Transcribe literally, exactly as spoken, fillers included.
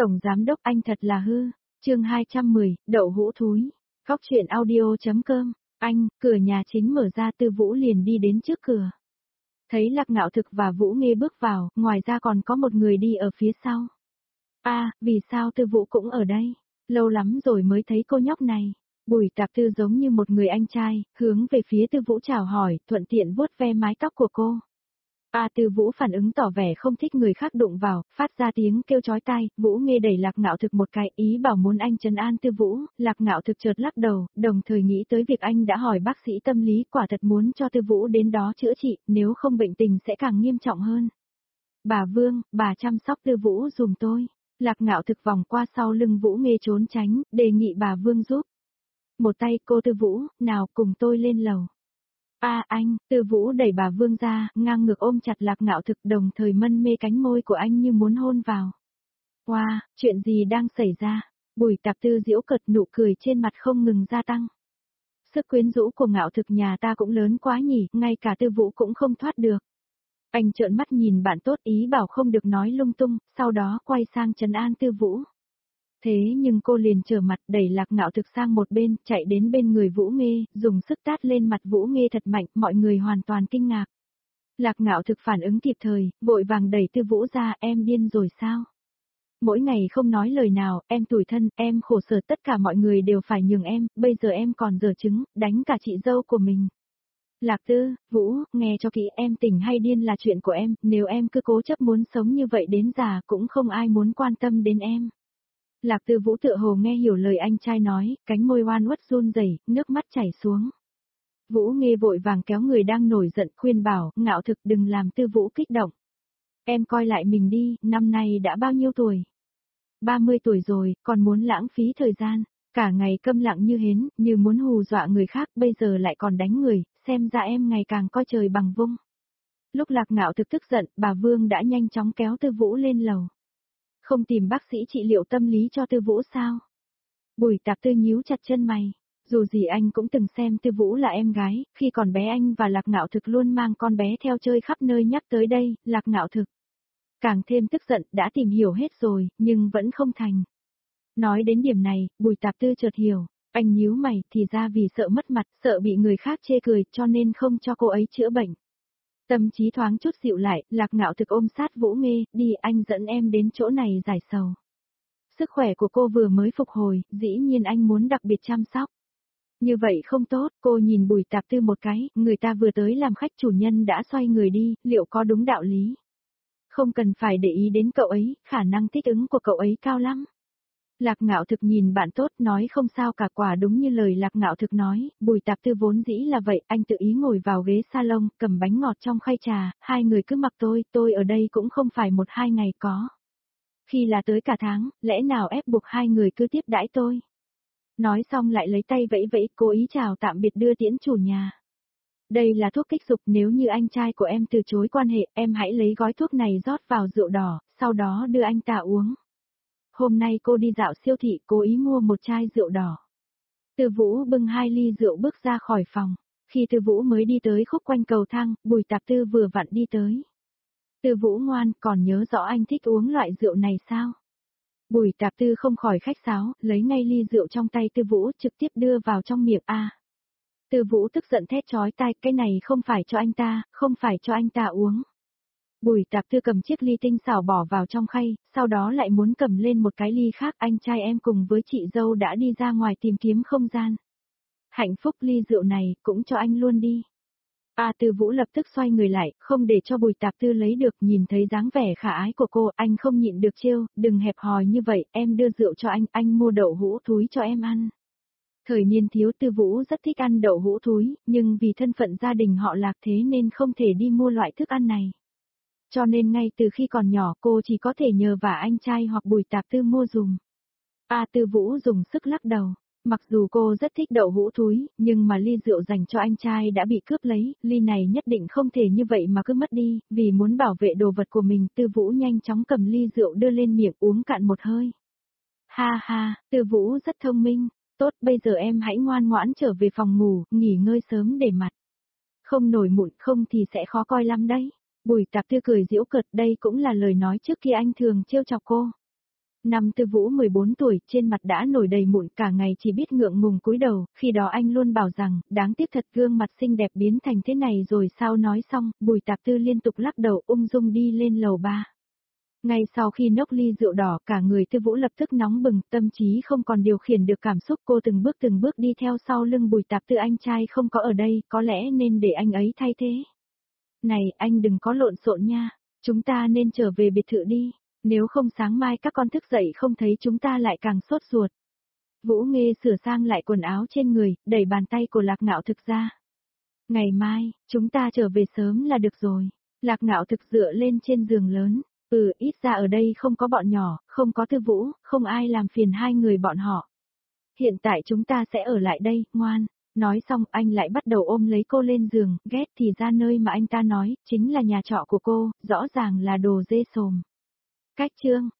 Tổng giám đốc anh thật là hư. Chương hai trăm mười, đậu hũ thúi. Góc truyện audio.com. Anh, cửa nhà chính mở ra, Tư Vũ liền đi đến trước cửa. Thấy Lạc Ngạo Thực và Vũ Nghê bước vào, ngoài ra còn có một người đi ở phía sau. A, à, vì sao Tư Vũ cũng ở đây? Lâu lắm rồi mới thấy cô nhóc này. Bùi Tạp Tư giống như một người anh trai, hướng về phía Tư Vũ chào hỏi, thuận tiện vuốt ve mái tóc của cô. A à, Tư Vũ phản ứng tỏ vẻ không thích người khác đụng vào, phát ra tiếng kêu chói tai. Vũ Nghê đẩy Lạc Ngạo Thực một cái, ý bảo muốn anh trấn an Tư Vũ. Lạc Ngạo Thực chợt lắc đầu, đồng thời nghĩ tới việc anh đã hỏi bác sĩ tâm lý, quả thật muốn cho Tư Vũ đến đó chữa trị, nếu không bệnh tình sẽ càng nghiêm trọng hơn. Bà Vương, bà chăm sóc Tư Vũ dùm tôi. Lạc Ngạo Thực vòng qua sau lưng Vũ Nghê trốn tránh, đề nghị bà Vương giúp. Một tay cô Tư Vũ, nào cùng tôi lên lầu. A à, anh, Tư Vũ đẩy bà Vương ra, ngang ngược ôm chặt Lạc Ngạo Thực, đồng thời mân mê cánh môi của anh như muốn hôn vào. Wow, chuyện gì đang xảy ra? Bùi Tạp Tư giễu cợt, nụ cười trên mặt không ngừng gia tăng. Sức quyến rũ của Ngạo Thực nhà ta cũng lớn quá nhỉ, ngay cả Tư Vũ cũng không thoát được. Anh trợn mắt nhìn bạn tốt, ý bảo không được nói lung tung, sau đó quay sang trấn an Tư Vũ. Thế nhưng cô liền trở mặt, đẩy Lạc Ngạo Thực sang một bên, chạy đến bên người Vũ Nghê, dùng sức tát lên mặt Vũ Nghê thật mạnh, mọi người hoàn toàn kinh ngạc. Lạc Ngạo Thực phản ứng kịp thời, vội vàng đẩy Tư Vũ ra, em điên rồi sao? Mỗi ngày không nói lời nào, em tủi thân, em khổ sở, tất cả mọi người đều phải nhường em, bây giờ em còn giở trứng, đánh cả chị dâu của mình. Lạc Tư, Vũ, nghe cho kỹ, em tỉnh hay điên là chuyện của em, nếu em cứ cố chấp muốn sống như vậy đến già cũng không ai muốn quan tâm đến em. Lạc Tư Vũ tựa hồ nghe hiểu lời anh trai nói, cánh môi oan uất run rẩy, nước mắt chảy xuống. Vũ Nghê vội vàng kéo người đang nổi giận, khuyên bảo, Ngạo Thực đừng làm Tư Vũ kích động. Em coi lại mình đi, năm nay đã bao nhiêu tuổi? ba mươi tuổi rồi, còn muốn lãng phí thời gian, cả ngày câm lặng như hến, như muốn hù dọa người khác, bây giờ lại còn đánh người, xem ra em ngày càng coi trời bằng vung. Lúc Lạc Ngạo Thực tức giận, bà Vương đã nhanh chóng kéo Tư Vũ lên lầu. Không tìm bác sĩ trị liệu tâm lý cho Tư Vũ sao? Bùi Tạp Tư nhíu chặt chân mày. Dù gì anh cũng từng xem Tư Vũ là em gái, khi còn bé anh và Lạc Ngạo Thực luôn mang con bé theo chơi khắp nơi, nhắc tới đây, Lạc Ngạo Thực càng thêm tức giận, đã tìm hiểu hết rồi, nhưng vẫn không thành. Nói đến điểm này, Bùi Tạp Tư chợt hiểu, anh nhíu mày, thì ra vì sợ mất mặt, sợ bị người khác chê cười, cho nên không cho cô ấy chữa bệnh. Tâm trí thoáng chút dịu lại, Lạc Ngạo Thực ôm sát Vũ Nghê, đi, anh dẫn em đến chỗ này giải sầu. Sức khỏe của cô vừa mới phục hồi, dĩ nhiên anh muốn đặc biệt chăm sóc. Như vậy không tốt, cô nhìn Bùi Tạp Tư một cái, người ta vừa tới làm khách, chủ nhân đã xoay người đi, liệu có đúng đạo lý? Không cần phải để ý đến cậu ấy, khả năng thích ứng của cậu ấy cao lắm. Lạc Ngạo Thực nhìn bạn tốt, nói không sao cả, quả đúng như lời Lạc Ngạo Thực nói, Bùi Tạp Tư vốn dĩ là vậy, anh tự ý ngồi vào ghế salon, cầm bánh ngọt trong khay trà, hai người cứ mặc tôi, tôi ở đây cũng không phải một hai ngày có. Khi là tới cả tháng, lẽ nào ép buộc hai người cứ tiếp đãi tôi. Nói xong lại lấy tay vẫy vẫy, cố ý chào tạm biệt đưa tiễn chủ nhà. Đây là thuốc kích dục, nếu như anh trai của em từ chối quan hệ, em hãy lấy gói thuốc này rót vào rượu đỏ, sau đó đưa anh ta uống. Hôm nay cô đi dạo siêu thị, cố ý mua một chai rượu đỏ. Tư Vũ bưng hai ly rượu bước ra khỏi phòng. Khi Tư Vũ mới đi tới khúc quanh cầu thang, Bùi Tạp Tư vừa vặn đi tới. Tư Vũ ngoan, còn nhớ rõ anh thích uống loại rượu này sao? Bùi Tạp Tư không khỏi khách sáo, lấy ngay ly rượu trong tay Tư Vũ, trực tiếp đưa vào trong miệng. A. À. Tư Vũ tức giận thét chói tai, cái này không phải cho anh ta, không phải cho anh ta uống. Bùi Tạp Tư cầm chiếc ly tinh xảo bỏ vào trong khay, sau đó lại muốn cầm lên một cái ly khác, anh trai em cùng với chị dâu đã đi ra ngoài tìm kiếm không gian. Hạnh phúc, ly rượu này, cũng cho anh luôn đi. A à, Tư Vũ lập tức xoay người lại, không để cho Bùi Tạp Tư lấy được, nhìn thấy dáng vẻ khả ái của cô, anh không nhịn được trêu, đừng hẹp hòi như vậy, em đưa rượu cho anh, anh mua đậu hũ thúi cho em ăn. Thời niên thiếu Tư Vũ rất thích ăn đậu hũ thúi, nhưng vì thân phận gia đình họ Lạc thế nên không thể đi mua loại thức ăn này. Cho nên ngay từ khi còn nhỏ cô chỉ có thể nhờ vả anh trai hoặc Bùi Tạp Tư mua dùm. A à, Tư Vũ dùng sức lắc đầu. Mặc dù cô rất thích đậu hũ thúi, nhưng mà ly rượu dành cho anh trai đã bị cướp lấy, ly này nhất định không thể như vậy mà cứ mất đi, vì muốn bảo vệ đồ vật của mình, Tư Vũ nhanh chóng cầm ly rượu đưa lên miệng uống cạn một hơi. Ha ha, Tư Vũ rất thông minh, tốt, bây giờ em hãy ngoan ngoãn trở về phòng ngủ, nghỉ ngơi sớm để mặt. Không nổi mụn không thì sẽ khó coi lắm đấy. Bùi Tạp Tư cười giễu cợt, đây cũng là lời nói trước kia anh thường trêu chọc cô. Năm Tư Vũ mười bốn tuổi, trên mặt đã nổi đầy mụn, cả ngày chỉ biết ngượng ngùng cúi đầu, khi đó anh luôn bảo rằng, đáng tiếc thật, gương mặt xinh đẹp biến thành thế này rồi sao. Nói xong, Bùi Tạp Tư liên tục lắc đầu ung dung đi lên lầu ba. Ngay sau khi nốc ly rượu đỏ, cả người Tư Vũ lập tức nóng bừng, tâm trí không còn điều khiển được cảm xúc, cô từng bước từng bước đi theo sau lưng Bùi Tạp Tư. Anh trai không có ở đây, có lẽ nên để anh ấy thay thế. Này, anh đừng có lộn xộn nha, chúng ta nên trở về biệt thự đi, nếu không sáng mai các con thức dậy không thấy chúng ta lại càng sốt ruột. Vũ Nghê sửa sang lại quần áo trên người, đẩy bàn tay của Lạc Ngạo Thực ra. Ngày mai, chúng ta trở về sớm là được rồi. Lạc Ngạo Thực dựa lên trên giường lớn. Ừ, ít ra ở đây không có bọn nhỏ, không có Tư Vũ, không ai làm phiền hai người bọn họ. Hiện tại chúng ta sẽ ở lại đây, ngoan. Nói xong anh lại bắt đầu ôm lấy cô lên giường, ghét thì ra nơi mà anh ta nói, chính là nhà trọ của cô, rõ ràng là đồ dê sồm. Cách chương